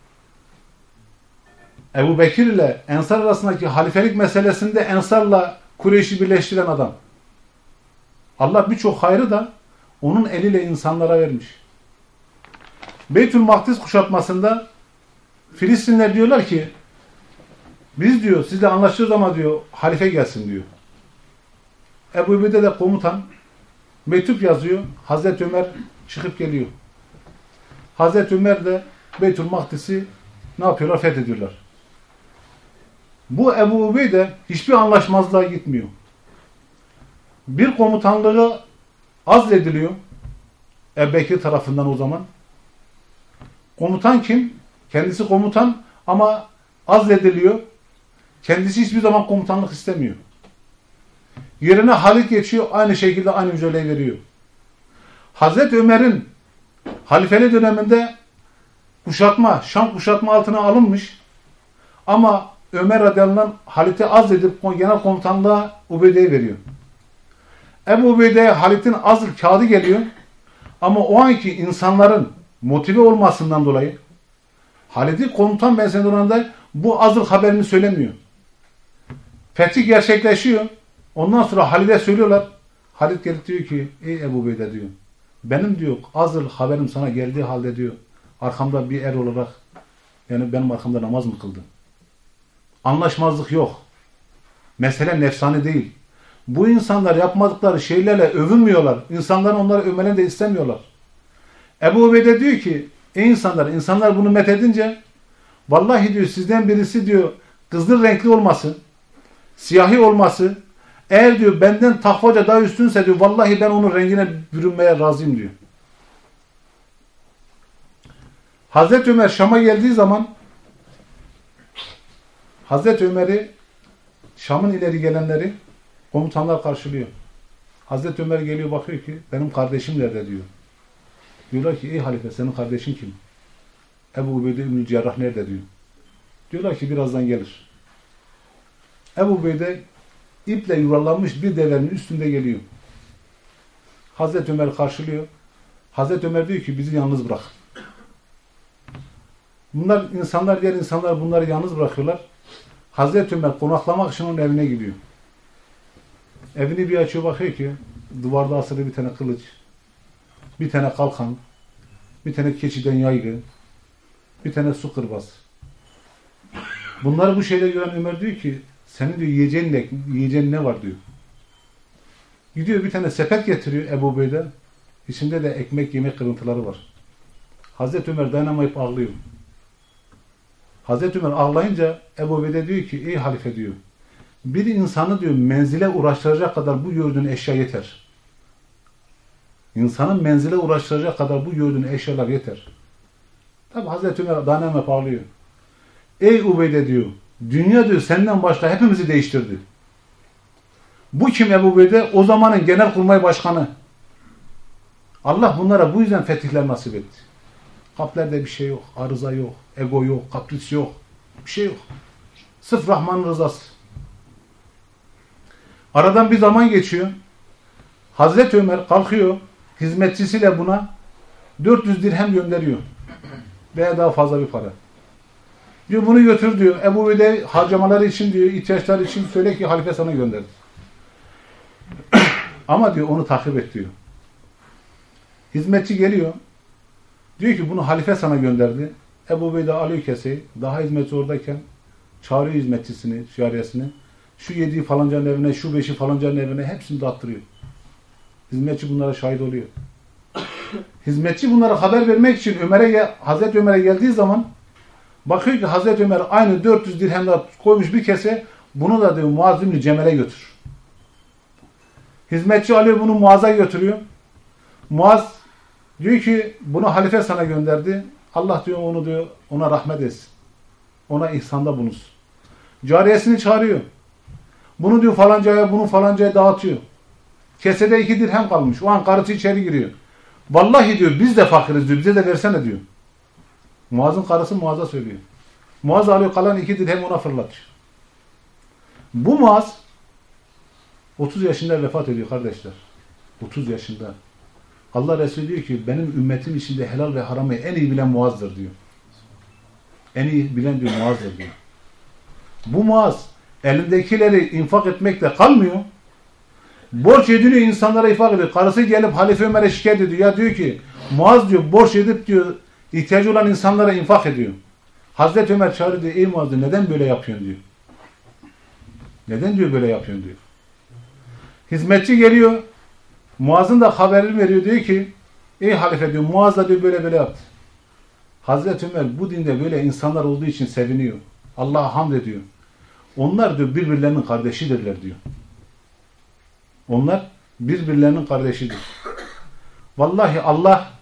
Ebu Bekir ile Ensar arasındaki halifelik meselesinde Ensar'la Kureyş'i birleştiren adam. Allah birçok hayrı da onun eliyle insanlara vermiş. Beytül Makdis kuşatmasında Filistinler diyorlar ki biz diyor sizle anlaşıyoruz ama diyor halife gelsin diyor. Ebu Ubeyde de komutan mektup yazıyor. Hazreti Ömer çıkıp geliyor. Hazreti Ömer de Beytül Makdis'i ne yapıyorlar? Fethediyorlar. Bu Ebu Ubeyde hiçbir anlaşmazlığa gitmiyor. Bir komutanlığı azlediliyor. Ebu Bekir tarafından o zaman. Komutan kim? Kendisi komutan ama azlediliyor. Kendisi hiçbir zaman komutanlık istemiyor. Yerine Halid geçiyor. Aynı şekilde aynı mücadeleyi veriyor. Hazreti Ömer'in halifeli döneminde kuşatma, Şam kuşatma altına alınmış. Ama Ömer radıyallahu anh Halid'i azledip genel komutanlığa Ubeyde'ye veriyor. Ebu Ubeyde'ye Halid'in azl kağıdı geliyor. Ama o anki insanların motive olmasından dolayı Halid'i komutan benzeri oranda bu azl haberini söylemiyor. Fetih gerçekleşiyor. Ondan sonra Halid'e söylüyorlar. Halid gelip diyor ki ey Ebu Ubeyde diyor. Benim diyor azl haberim sana geldiği halde diyor. Arkamda bir er olarak yani benim arkamda namaz mı kıldın? Anlaşmazlık yok. Mesele nefsani değil. Bu insanlar yapmadıkları şeylerle övünmüyorlar. İnsanların onları övmelerini de istemiyorlar. Ebu Ubeyde diyor ki ey insanlar, insanlar bunu methedince vallahi diyor sizden birisi diyor kızıl renkli olması, siyahi olması, eğer diyor benden takvaca daha üstünse diyor vallahi ben onun rengine bürünmeye razıyım diyor. Hazreti Ömer Şam'a geldiği zaman Hazreti Ömer'i Şam'ın ileri gelenleri komutanlar karşılıyor. Hazreti Ömer geliyor bakıyor ki benim kardeşim nerede diyor. Diyorlar ki ey halife senin kardeşin kim? Ebu Ubeyde İbn-i Cerrah nerede diyor. Diyorlar ki birazdan gelir. Ebu Ubeyde iple yuvarlanmış bir devenin üstünde geliyor. Hazreti Ömer karşılıyor. Hazreti Ömer diyor ki bizi yalnız bırak. Bunlar insanlar, diğer insanlar bunları yalnız bırakıyorlar. Hazreti Ömer konaklamak için onun evine gidiyor. Evini bir açıyor bakıyor ki duvarda asılı bir tane kılıç, bir tane kalkan, bir tane keçiden yaygı, bir tane su kırbası. Bunları bu şeyde gören Ömer diyor ki senin diyor yiyeceğin ne, yiyeceğin ne var diyor. Gidiyor bir tane sepet getiriyor Ebu Ubeyde. İçinde de ekmek yemek kırıntıları var. Hazreti Ömer dayanamayıp ağlıyor. Hazreti Ömer ağlayınca Ebu Ubeyde diyor ki ey halife diyor. Bir insanı diyor menzile uğraştıracak kadar bu gördüğün eşya yeter. İnsanın menzile uğraştıracak kadar bu gördüğün eşyalar yeter. Tabi Hazreti Ömer dayanamayıp ağlıyor. Ey Ubeyde diyor. Dünya diyor senden başka hepimizi değiştirdi. Bu kim Ebu Ubeyde? O zamanın Genelkurmay Başkanı. Allah bunlara bu yüzden fetihler nasip etti. Kalplerde bir şey yok. Arıza yok. Ego yok. Kapris yok. Bir şey yok. Sırf Rahman'ın rızası. Aradan bir zaman geçiyor. Hazreti Ömer kalkıyor. Hizmetçisiyle buna dört yüz dirhem gönderiyor. Veya daha fazla bir para. Diyor bunu götür diyor. Ebu Ubeyde harcamaları için diyor, ihtiyaçları için söyle ki halife sana gönderdi. Ama diyor onu takip et diyor. Hizmetçi geliyor. Diyor ki bunu halife sana gönderdi. Ebu Ubeyde alıyor keseyi. Daha hizmetçi oradayken çağırıyor hizmetçisini, cariyesini. Şu yediği falancanın evine, şu beşi falancanın evine hepsini dağıttırıyor. Hizmetçi bunlara şahit oluyor. Hizmetçi bunlara haber vermek için Ömer'e, Hazreti Ömer'e geldiği zaman bakıyor ki Hazreti Ömer aynı dört yüz dirhemler koymuş bir kese, bunu da diyor Muaz bin Cemal'e götür. Hizmetçi alıyor bunu Muaz'a götürüyor. Muaz diyor ki bunu halife sana gönderdi. Allah diyor onu diyor ona rahmet etsin. Ona ihsanda bulunsun. Cariyesini çağırıyor. Bunu diyor falancaya, bunu falancaya dağıtıyor. Kesede iki dirhem kalmış. O an karısı içeri giriyor. Vallahi diyor biz de fakiriz diyor. Bize de versene diyor. Muaz'ın karısı Muaz'a söylüyor. Muaz alıyor kalan iki dirhem ona fırlatıyor. Bu Muaz otuz yaşında vefat ediyor kardeşler. otuz yaşında. Allah Resulü diyor ki benim ümmetim içinde helal ve haramı en iyi bilen Muaz'dır diyor. En iyi bilen diyor Muaz'dır diyor. Bu Muaz elindekileri infak etmekle kalmıyor. Borç ediniyor, insanlara infak ediyor. Karısı gelip Halife Ömer'e şikayet ediyor. Ya diyor ki Muaz diyor borç edip diyor ihtiyacı olan insanlara infak ediyor. Hazreti Ömer çağırıyor diyor. Ey Muaz diyor neden böyle yapıyorsun diyor. Neden diyor böyle yapıyorsun diyor. Hizmetçi geliyor. Muaz'ın da haberini veriyor. Diyor ki ey halife diyor Muaz da diyor böyle böyle yaptı. Hazreti Ömer bu dinde böyle insanlar olduğu için seviniyor. Allah'a hamd ediyor. Onlar diyor birbirlerinin kardeşidirler diyor. Onlar birbirlerinin kardeşidir. Vallahi Allah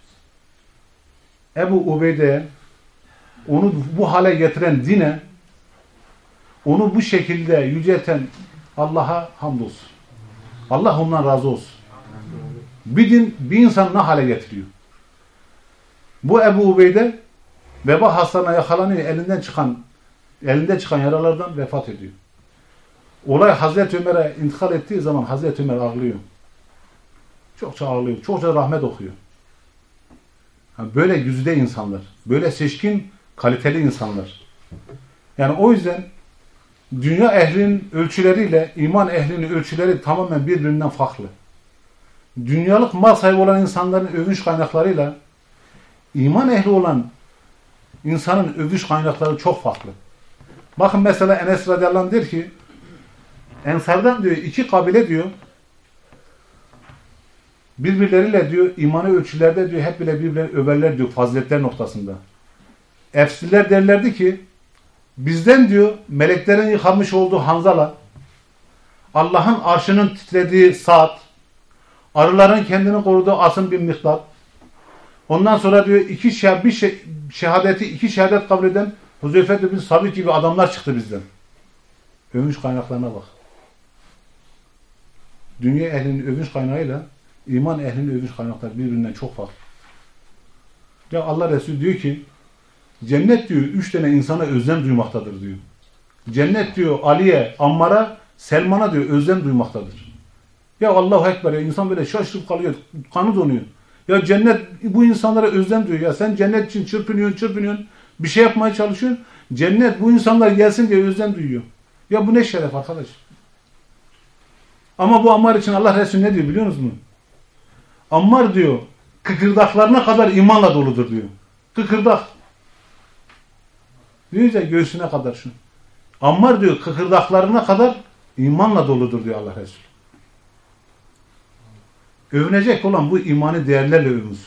Ebu Ubeyde'ye onu bu hale getiren dine onu bu şekilde yücelten Allah'a hamdolsun. Allah ondan razı olsun. Bir din bir insan ne hale getiriyor? Bu Ebu Ubeyde veba hastalığına yakalanıyor. Elinden çıkan elinde çıkan yaralardan vefat ediyor. Olay Hazreti Ömer'e intikal ettiği zaman Hazreti Ömer ağlıyor. Çokça ağlıyor. Çokça rahmet okuyor. Böyle yüzde insanlar. Böyle seçkin, kaliteli insanlar. Yani o yüzden dünya ehlinin ölçüleriyle iman ehlinin ölçüleri tamamen birbirinden farklı. Dünyalık mal sahibi olan insanların övünç kaynaklarıyla iman ehli olan insanın övünç kaynakları çok farklı. Bakın mesela Enes radıyallahu anh der ki Ensardan diyor iki kabile diyor birbirleriyle diyor imanı ölçülerde diyor hep bile birbirlerini överler diyor faziletler noktasında. Efsililer derlerdi ki bizden diyor meleklerin yıkanmış olduğu Hanzala, Allah'ın arşının titrediği Sa'd, arıların kendini koruduğu Asım bin Mikdad, ondan sonra diyor iki şeh, bir şeh, şehadeti iki şehadet kabul eden Huzeyfe bin Sabit gibi adamlar çıktı bizden. Övünç kaynaklarına bak. Dünya ehlinin övünç kaynağıyla iman ehlinin övünç kaynakları birbirinden çok farklı. Ya Allah Resulü diyor ki cennet diyor üç tane insana özlem duymaktadır diyor. Cennet diyor Ali'ye, Ammar'a, Selman'a diyor özlem duymaktadır. Ya Allahu Ekber ya insan böyle şaşırıp kalıyor, kanı donuyor. Ya cennet bu insanlara özlem duyuyor. Ya sen cennet için çırpınıyorsun, çırpınıyorsun, bir şey yapmaya çalışıyorsun. Cennet bu insanlar gelsin diye özlem duyuyor. Ya bu ne şeref arkadaş. Ama bu Ammar için Allah Resulü ne diyor biliyor musunuz? Ammar diyor kıkırdaklarına kadar imanla doludur diyor. Kıkırdak. Diyor ya göğsüne kadar şu. Ammar diyor kıkırdaklarına kadar imanla doludur diyor Allah Resulü. Övünecek olan bu imani değerlerle övünsün.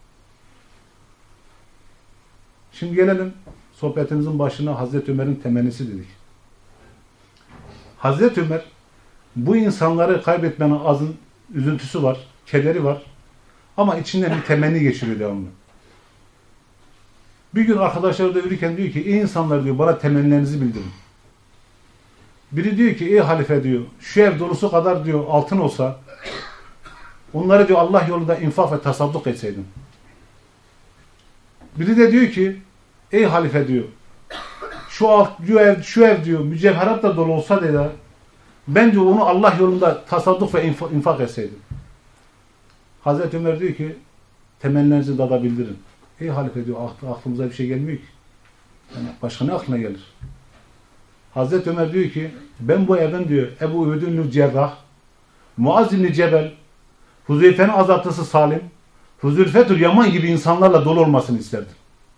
Şimdi gelelim sohbetimizin başına Hazreti Ömer'in temennisi dedik. Hazreti Ömer bu insanları kaybetmenin azın üzüntüsü var, kederi var ama içinden bir temenni geçiriyor devamlı. Bir gün arkadaşları da yürürken diyor ki ey insanlar diyor bana temennilerinizi bildirin. Biri diyor ki ey halife diyor şu ev dolusu kadar diyor altın olsa onları diyor Allah yolunda infak ve tasadduk etseydim. Biri de diyor ki ey halife diyor şu alt şu ev şu ev diyor mücevheratla dolu olsa diyor ben diyor onu Allah yolunda tasadduk ve infak, infak etseydim. Hazreti Ömer diyor ki temennilerinizi dada bildirin. Ey halife diyor aklımıza bir şey gelmiyor ki. Yani başka ne aklına gelir? Hazreti Ömer diyor ki ben bu evden diyor Ebu Übeyde Cerrah, Muaz İbni Cebel, Huzeyfe'nin azatlısı Salim, Huzeyfetül Yaman gibi insanlarla dolu olmasını isterdim.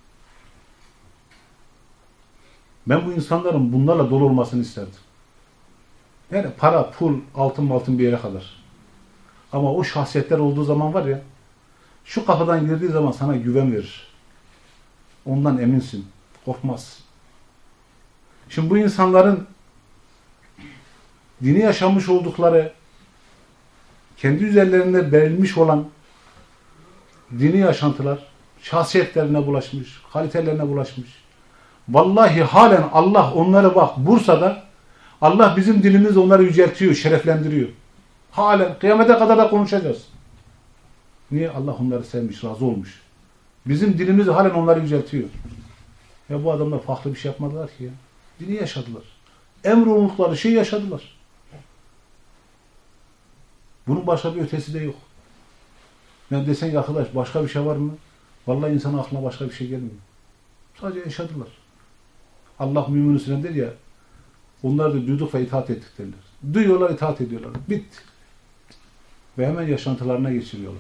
Ben bu insanların bunlarla dolu olmasını isterdim. Yani para, pul, altın altın bir yere kadar. Ama o şahsiyetler olduğu zaman var ya, şu kapıdan girdiği zaman sana güven verir. Ondan eminsin. Korkmaz. Şimdi bu insanların dini yaşamış oldukları, kendi üzerlerinde verilmiş olan dini yaşantılar, şahsiyetlerine bulaşmış, kalitelerine bulaşmış. Vallahi halen Allah onları bak Bursa'da Allah bizim dilimiz onları yüceltiyor, şereflendiriyor. Halen kıyamete kadar da konuşacağız. Niye? Allah onları sevmiş, razı olmuş. Bizim dilimiz halen onları yüceltiyor. Ya bu adamlar farklı bir şey yapmadılar ki ya. Dini yaşadılar. Emrolundukları şeyi yaşadılar. Bunun başka bir ötesi de yok. Yani desen ki arkadaş başka bir şey var mı? Vallahi insanın aklına başka bir şey gelmiyor. Sadece yaşadılar. Allah mümin üstüne der ya, onlar da duyduk ve itaat ettik derler. Duyuyorlar, itaat ediyorlar. Bitti. Ve hemen yaşantılarına geçiriyorlar.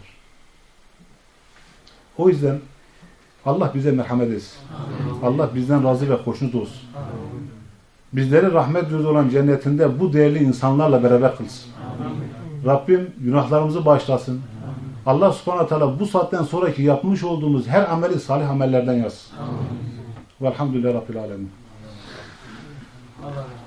O yüzden Allah bize merhamet etsin. Amin. Allah bizden razı ve hoşnut olsun. Amin. Bizleri rahmet yurdu olan cennetinde bu değerli insanlarla beraber kılsın. Amin. Rabbim günahlarımızı bağışlasın. Amin. Allah subhanahu teala bu saatten sonraki yapmış olduğumuz her ameli salih amellerden yazsın. Velhamdülillahi Rabbil alemin. Allah